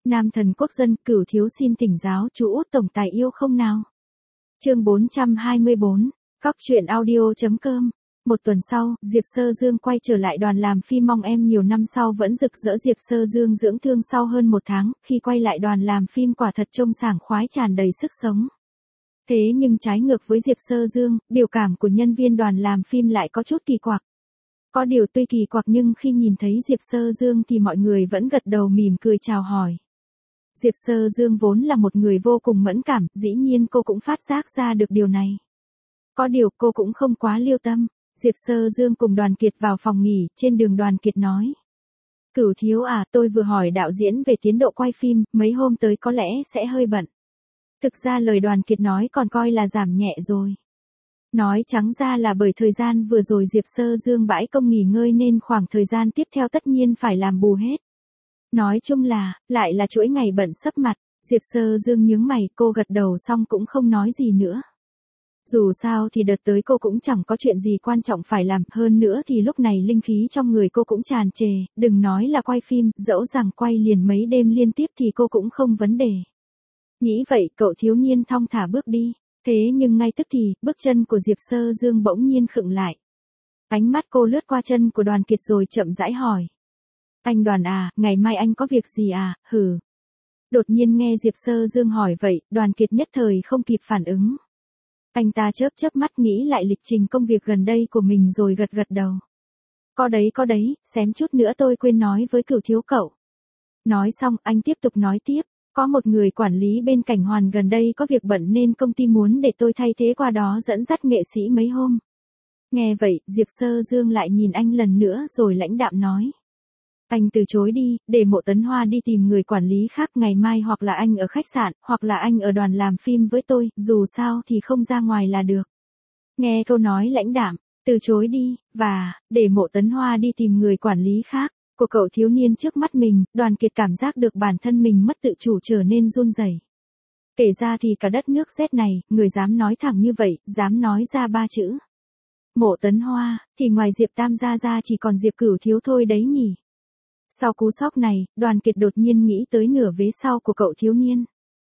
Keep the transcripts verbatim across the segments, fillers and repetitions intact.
Nam thần quốc dân, Cửu thiếu xin thỉnh giáo chú út tổng tài yêu không nào. Chương bốn trăm hai mươi bốn, Cóc truyện audio.com. Một tuần sau, Diệp Sơ Dương quay trở lại đoàn làm phim Mong Em nhiều năm sau vẫn rực rỡ. Diệp Sơ Dương dưỡng thương sau hơn một tháng, khi quay lại đoàn làm phim quả thật trông sảng khoái tràn đầy sức sống. Thế nhưng trái ngược với Diệp Sơ Dương, biểu cảm của nhân viên đoàn làm phim lại có chút kỳ quặc. Có điều tuy kỳ quặc nhưng khi nhìn thấy Diệp Sơ Dương thì mọi người vẫn gật đầu mỉm cười chào hỏi. Diệp Sơ Dương vốn là một người vô cùng mẫn cảm, dĩ nhiên cô cũng phát giác ra được điều này. Có điều cô cũng không quá lưu tâm. Diệp Sơ Dương cùng Đoàn Kiệt vào phòng nghỉ, trên đường Đoàn Kiệt nói. Cửu thiếu à, tôi vừa hỏi đạo diễn về tiến độ quay phim, mấy hôm tới có lẽ sẽ hơi bận. Thực ra lời Đoàn Kiệt nói còn coi là giảm nhẹ rồi. Nói trắng ra là bởi thời gian vừa rồi Diệp Sơ Dương bãi công nghỉ ngơi nên khoảng thời gian tiếp theo tất nhiên phải làm bù hết. Nói chung là, lại là chuỗi ngày bận sấp mặt. Diệp Sơ Dương nhướng mày, cô gật đầu xong cũng không nói gì nữa. Dù sao thì đợt tới cô cũng chẳng có chuyện gì quan trọng phải làm, hơn nữa thì lúc này linh khí trong người cô cũng tràn trề, đừng nói là quay phim, dẫu rằng quay liền mấy đêm liên tiếp thì cô cũng không vấn đề. Nghĩ vậy, cậu thiếu niên thong thả bước đi, thế nhưng ngay tức thì, bước chân của Diệp Sơ Dương bỗng nhiên khựng lại. Ánh mắt cô lướt qua chân của Đoàn Kiệt rồi chậm rãi hỏi. Anh Đoàn à, ngày mai anh có việc gì à, hử. Đột nhiên nghe Diệp Sơ Dương hỏi vậy, Đoàn Kiệt nhất thời không kịp phản ứng. Anh ta chớp chớp mắt nghĩ lại lịch trình công việc gần đây của mình rồi gật gật đầu. Có đấy có đấy, xém chút nữa tôi quên nói với Cửu thiếu cậu. Nói xong, anh tiếp tục nói tiếp, có một người quản lý bên Cảnh Hoàn gần đây có việc bận nên công ty muốn để tôi thay thế qua đó dẫn dắt nghệ sĩ mấy hôm. Nghe vậy, Diệp Sơ Dương lại nhìn anh lần nữa rồi lãnh đạm nói. Anh từ chối đi, để Mộ Tấn Hoa đi tìm người quản lý khác, ngày mai hoặc là anh ở khách sạn, hoặc là anh ở đoàn làm phim với tôi, dù sao thì không ra ngoài là được. Nghe câu nói lãnh đạm, từ chối đi, và, để Mộ Tấn Hoa đi tìm người quản lý khác, của cậu thiếu niên trước mắt mình, Đoàn Kiệt cảm giác được bản thân mình mất tự chủ trở nên run rẩy. Kể ra thì cả đất nước rét này, người dám nói thẳng như vậy, dám nói ra ba chữ. Mộ Tấn Hoa, thì ngoài Diệp Tam gia ra chỉ còn Diệp Cửu thiếu thôi đấy nhỉ. Sau cú sốc này, Đoàn Kiệt đột nhiên nghĩ tới nửa vế sau của cậu thiếu niên.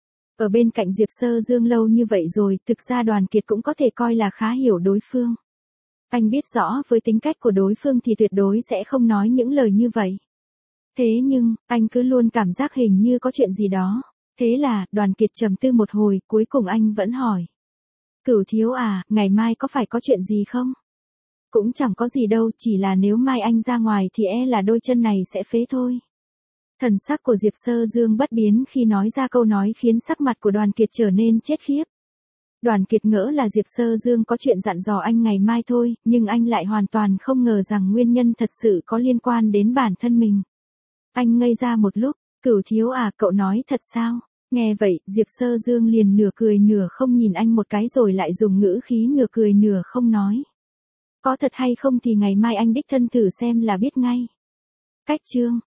Ở bên cạnh Diệp Sơ Dương lâu như vậy rồi, thực ra Đoàn Kiệt cũng có thể coi là khá hiểu đối phương. Anh biết rõ với tính cách của đối phương thì tuyệt đối sẽ không nói những lời như vậy. Thế nhưng, anh cứ luôn cảm giác hình như có chuyện gì đó. Thế là, Đoàn Kiệt trầm tư một hồi, cuối cùng anh vẫn hỏi. Cửu thiếu à, ngày mai có phải có chuyện gì không? Cũng chẳng có gì đâu, chỉ là nếu mai anh ra ngoài thì e là đôi chân này sẽ phế thôi. Thần sắc của Diệp Sơ Dương bất biến khi nói ra câu nói khiến sắc mặt của Đoàn Kiệt trở nên chết khiếp. Đoàn Kiệt ngỡ là Diệp Sơ Dương có chuyện dặn dò anh ngày mai thôi, nhưng anh lại hoàn toàn không ngờ rằng nguyên nhân thật sự có liên quan đến bản thân mình. Anh ngây ra một lúc, Cửu thiếu à, cậu nói thật sao? Nghe vậy, Diệp Sơ Dương liền nửa cười nửa không nhìn anh một cái rồi lại dùng ngữ khí nửa cười nửa không nói. Có thật hay không thì ngày mai anh đích thân thử xem là biết ngay. Cách chương